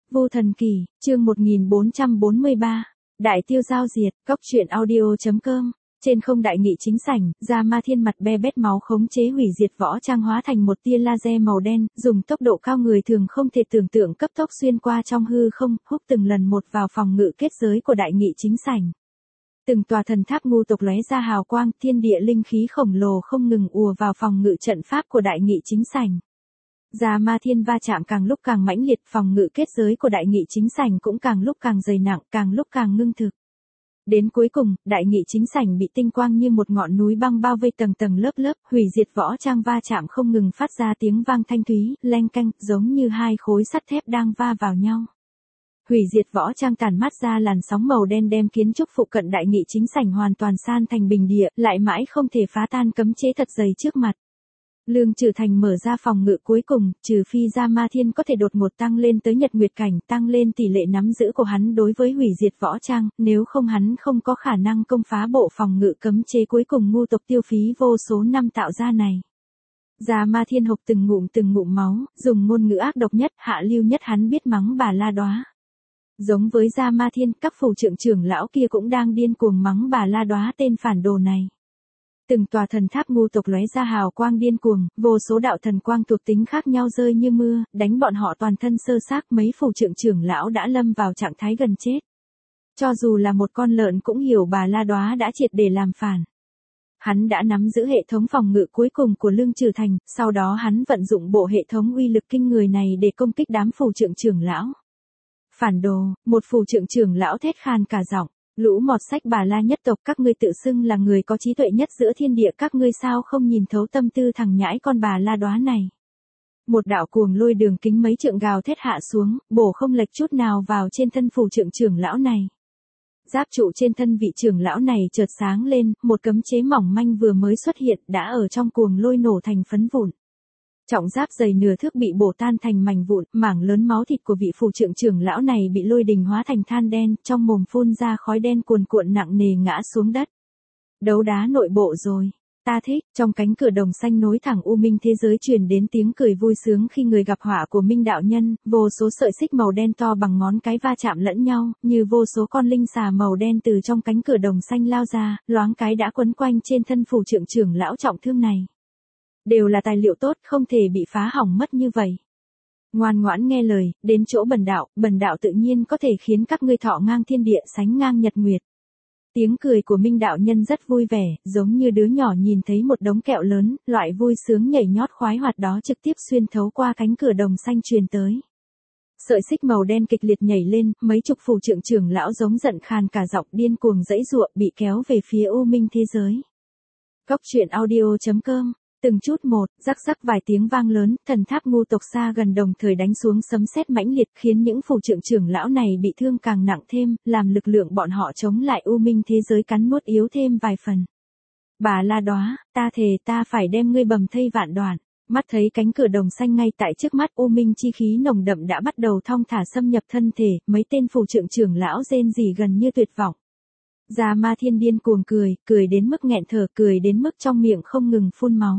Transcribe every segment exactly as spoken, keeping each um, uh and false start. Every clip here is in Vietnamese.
Vu Thần Kỳ, chương một nghìn bốn trăm bốn mươi ba, Đại Tiêu Giao diệt, Cóc truyện audio.com. Trên không đại nghị chính sảnh, Gia Ma Thiên mặt be bét máu khống chế hủy diệt võ trang hóa thành một tia laser màu đen, dùng tốc độ cao người thường không thể tưởng tượng cấp tốc xuyên qua trong hư không, húc từng lần một vào phòng ngự kết giới của đại nghị chính sảnh. Từng tòa thần tháp ngu tộc lóe ra hào quang, thiên địa linh khí khổng lồ không ngừng ùa vào phòng ngự trận pháp của đại nghị chính sảnh. Gia Ma Thiên va chạm càng lúc càng mãnh liệt, phòng ngự kết giới của đại nghị chính sảnh cũng càng lúc càng dày nặng, càng lúc càng ngưng thực. Đến cuối cùng, đại nghị chính sảnh bị tinh quang như một ngọn núi băng bao vây tầng tầng lớp lớp, hủy diệt võ trang va chạm không ngừng phát ra tiếng vang thanh thúy, leng keng, giống như hai khối sắt thép đang va vào nhau. Hủy diệt võ trang tàn mát ra làn sóng màu đen đem kiến trúc phụ cận đại nghị chính sảnh hoàn toàn san thành bình địa, lại mãi không thể phá tan cấm chế thật dày trước mặt. Lương Trừ Thành mở ra phòng ngự cuối cùng, trừ phi Gia Ma Thiên có thể đột ngột tăng lên tới nhật nguyệt cảnh, tăng lên tỷ lệ nắm giữ của hắn đối với hủy diệt võ trang, nếu không hắn không có khả năng công phá bộ phòng ngự cấm chế cuối cùng ngu tộc tiêu phí vô số năm tạo ra này. Gia Ma Thiên hộc từng ngụm từng ngụm máu, dùng ngôn ngữ ác độc nhất, hạ lưu nhất hắn biết mắng Bà La Đóa. Giống với Gia Ma Thiên, các phủ trưởng trưởng lão kia cũng đang điên cuồng mắng Bà La Đóa tên phản đồ này. Từng tòa thần tháp ngu tộc lóe ra hào quang điên cuồng, vô số đạo thần quang thuộc tính khác nhau rơi như mưa, đánh bọn họ toàn thân sơ xác, mấy phủ trưởng trưởng lão đã lâm vào trạng thái gần chết. Cho dù là một con lợn cũng hiểu Bà La Đóa đã triệt để làm phản. Hắn đã nắm giữ hệ thống phòng ngự cuối cùng của Lương Trừ Thành, sau đó hắn vận dụng bộ hệ thống uy lực kinh người này để công kích đám phủ trưởng trưởng lão. Phản đồ, một phủ trưởng trưởng lão thét khan cả giọng. Lũ mọt sách Bà La nhất tộc, các ngươi tự xưng là người có trí tuệ nhất giữa thiên địa, các ngươi sao không nhìn thấu tâm tư thằng nhãi con Bà La Đóa này. Một đạo cuồng lôi đường kính mấy trượng gào thét hạ xuống, bổ không lệch chút nào vào trên thân phủ trưởng trưởng lão này. Giáp trụ trên thân vị trưởng lão này chợt sáng lên, một cấm chế mỏng manh vừa mới xuất hiện đã ở trong cuồng lôi nổ thành phấn vụn. Trọng giáp dày nửa thước bị bổ tan thành mảnh vụn, mảng lớn máu thịt của vị phủ trưởng trưởng lão này bị lôi đình hóa thành than đen, trong mồm phun ra khói đen cuồn cuộn nặng nề ngã xuống đất. Đấu đá nội bộ rồi. Ta thích, trong cánh cửa đồng xanh nối thẳng u minh thế giới truyền đến tiếng cười vui sướng khi người gặp họa của Minh đạo nhân, vô số sợi xích màu đen to bằng ngón cái va chạm lẫn nhau, như vô số con linh xà màu đen từ trong cánh cửa đồng xanh lao ra, loáng cái đã quấn quanh trên thân phủ trưởng trưởng lão trọng thương này. Đều là tài liệu tốt, không thể bị phá hỏng mất như vậy. Ngoan ngoãn nghe lời, đến chỗ bần đạo, bần đạo tự nhiên có thể khiến các ngươi thọ ngang thiên địa, sánh ngang nhật nguyệt. Tiếng cười của Minh đạo nhân rất vui vẻ, giống như đứa nhỏ nhìn thấy một đống kẹo lớn, loại vui sướng nhảy nhót khoái hoạt đó trực tiếp xuyên thấu qua cánh cửa đồng xanh truyền tới. Sợi xích màu đen kịch liệt nhảy lên, mấy chục phủ trưởng trưởng lão giống giận khàn cả giọng điên cuồng giãy giụa, bị kéo về phía u minh thế giới. Cóc truyện audio.com. Từng chút một, rắc rắc vài tiếng vang lớn, thần tháp ngu tộc xa gần đồng thời đánh xuống sấm sét mãnh liệt, khiến những phủ trưởng trưởng lão này bị thương càng nặng thêm, làm lực lượng bọn họ chống lại u minh thế giới cắn nuốt yếu thêm vài phần. Bà La Đóa, ta thề ta phải đem ngươi bầm thây vạn đoạn. Mắt thấy cánh cửa đồng xanh ngay tại trước mắt, u minh chi khí nồng đậm đã bắt đầu thong thả xâm nhập thân thể, mấy tên phủ trưởng trưởng lão rên rỉ gần như tuyệt vọng. Gia Ma Thiên điên cuồng cười, cười đến mức nghẹn thở, cười đến mức trong miệng không ngừng phun máu.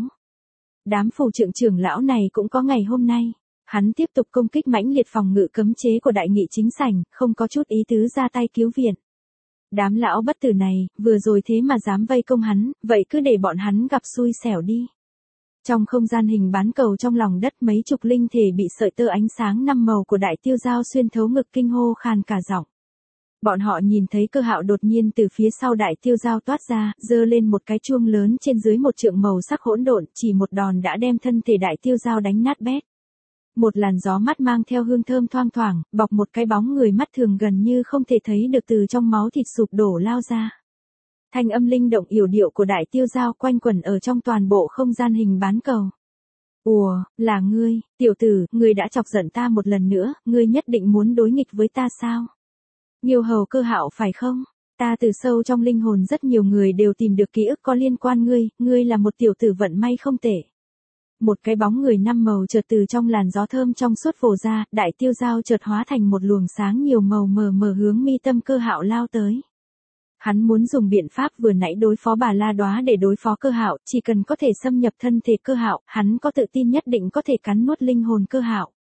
Đám phủ trưởng trưởng lão này cũng có ngày hôm nay. Hắn tiếp tục công kích mãnh liệt phòng ngự cấm chế của đại nghị chính sảnh, không có chút ý tứ ra tay cứu viện. Đám lão bất tử này, vừa rồi thế mà dám vây công hắn, vậy cứ để bọn hắn gặp xui xẻo đi. Trong không gian hình bán cầu trong lòng đất, mấy chục linh thể bị sợi tơ ánh sáng năm màu của Đại Tiêu Giao xuyên thấu ngực kinh hô khàn cả giọng. Bọn họ nhìn thấy Cơ Hạo đột nhiên từ phía sau Đại Tiêu Giao toát ra, giơ lên một cái chuông lớn trên dưới một trượng màu sắc hỗn độn, chỉ một đòn đã đem thân thể Đại Tiêu Giao đánh nát bét. Một làn gió mát mang theo hương thơm thoang thoảng, bọc một cái bóng người mắt thường gần như không thể thấy được từ trong máu thịt sụp đổ lao ra. Thanh âm linh động yểu điệu của Đại Tiêu Giao quanh quẩn ở trong toàn bộ không gian hình bán cầu. Ủa, là ngươi, tiểu tử, ngươi đã chọc giận ta một lần nữa, ngươi nhất định muốn đối nghịch với ta sao? Nhiều hầu Cơ Hạo phải không? Ta từ sâu trong linh hồn rất nhiều người đều tìm được ký ức có liên quan ngươi, ngươi là một tiểu tử vận may không tệ. Một cái bóng người năm màu chợt từ trong làn gió thơm trong suốt vồ ra, Đại Tiêu Giao chợt hóa thành một luồng sáng nhiều màu mờ mờ hướng mi tâm Cơ Hạo lao tới. Hắn muốn dùng biện pháp vừa nãy đối phó Bà La Đóa để đối phó Cơ Hạo, chỉ cần có thể xâm nhập thân thể Cơ Hạo, hắn có tự tin nhất định có thể cắn nuốt linh hồn Cơ Hạo.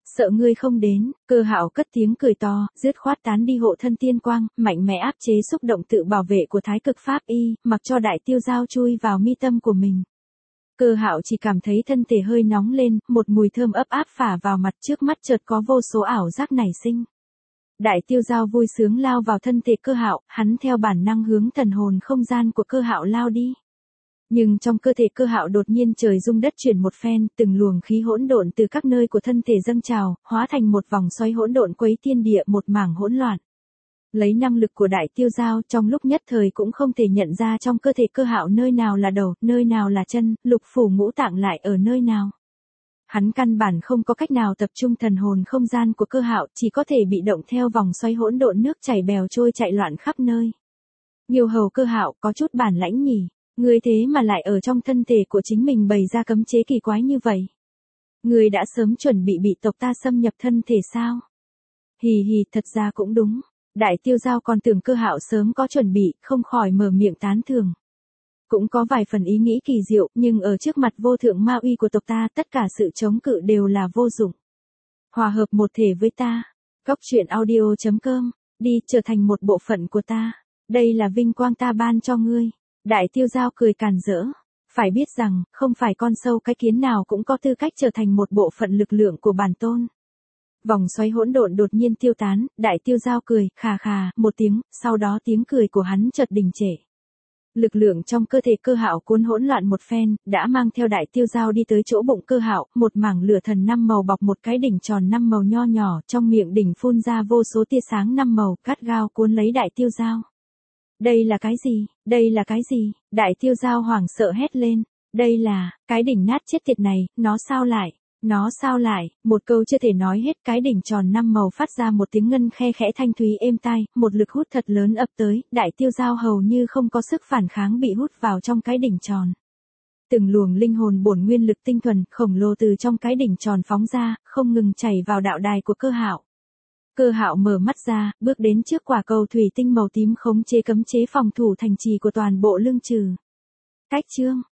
Sợ ngươi không đến, Cơ Hạo cất tiếng cười to, dứt khoát tán đi hộ thân tiên quang, mạnh mẽ áp chế xúc động tự bảo vệ của thái cực pháp y, mặc cho đại tiêu giao chui vào mi tâm của mình. Cơ Hạo chỉ cảm thấy thân thể hơi nóng lên, một mùi thơm ấp áp phả vào mặt, trước mắt chợt có vô số ảo giác nảy sinh. Đại tiêu giao vui sướng lao vào thân thể Cơ Hạo, hắn theo bản năng hướng thần hồn không gian của Cơ Hạo lao đi. Nhưng trong cơ thể Cơ Hạo đột nhiên trời rung đất chuyển một phen, từng luồng khí hỗn độn từ các nơi của thân thể dâng trào, hóa thành một vòng xoáy hỗn độn quấy thiên địa, một mảng hỗn loạn. Lấy năng lực của đại tiêu giao, trong lúc nhất thời cũng không thể nhận ra trong cơ thể Cơ Hạo nơi nào là đầu, nơi nào là chân, lục phủ ngũ tạng lại ở nơi nào. Hắn căn bản không có cách nào tập trung thần hồn không gian của Cơ Hạo, chỉ có thể bị động theo vòng xoáy hỗn độn nước chảy bèo trôi chạy loạn khắp nơi. Nhiều hầu Cơ Hạo, có chút bản lãnh nhỉ, ngươi thế mà lại ở trong thân thể của chính mình bày ra cấm chế kỳ quái như vậy. Ngươi đã sớm chuẩn bị bị tộc ta xâm nhập thân thể sao? Hì hì, thật ra cũng đúng. Đại tiêu giao còn tưởng Cơ Hạo sớm có chuẩn bị, không khỏi mở miệng tán thưởng. Cũng có vài phần ý nghĩ kỳ diệu, nhưng ở trước mặt vô thượng ma uy của tộc ta, tất cả sự chống cự đều là vô dụng. Hòa hợp một thể với ta. Góc truyện audio chấm com, đi, trở thành một bộ phận của ta. Đây là vinh quang ta ban cho ngươi. Đại tiêu giao cười càn rỡ. Phải biết rằng, không phải con sâu cái kiến nào cũng có tư cách trở thành một bộ phận lực lượng của bản tôn. Vòng xoáy hỗn độn đột nhiên tiêu tán, đại tiêu giao cười, khà khà, một tiếng, sau đó tiếng cười của hắn chợt đình trệ. Lực lượng trong cơ thể Cơ Hạo cuốn hỗn loạn một phen, đã mang theo đại tiêu giao đi tới chỗ bụng Cơ Hạo, một mảng lửa thần năm màu bọc một cái đỉnh tròn năm màu nho nhỏ, trong miệng đỉnh phun ra vô số tia sáng năm màu, cắt gao cuốn lấy đại tiêu giao. Đây là cái gì? Đây là cái gì? Đại tiêu giao hoảng sợ hét lên. Đây là, cái đỉnh nát chết tiệt này, nó sao lại? Nó sao lại? Một câu chưa thể nói hết, cái đỉnh tròn năm màu phát ra một tiếng ngân khe khẽ thanh thúy êm tai, một lực hút thật lớn ập tới, đại tiêu giao hầu như không có sức phản kháng bị hút vào trong cái đỉnh tròn. Từng luồng linh hồn bổn nguyên lực tinh thuần, khổng lồ từ trong cái đỉnh tròn phóng ra, không ngừng chảy vào đạo đài của Cơ Hạo. Cơ Hạo mở mắt ra, bước đến trước quả cầu thủy tinh màu tím khống chế cấm chế phòng thủ thành trì của toàn bộ lương trừ. Cách chương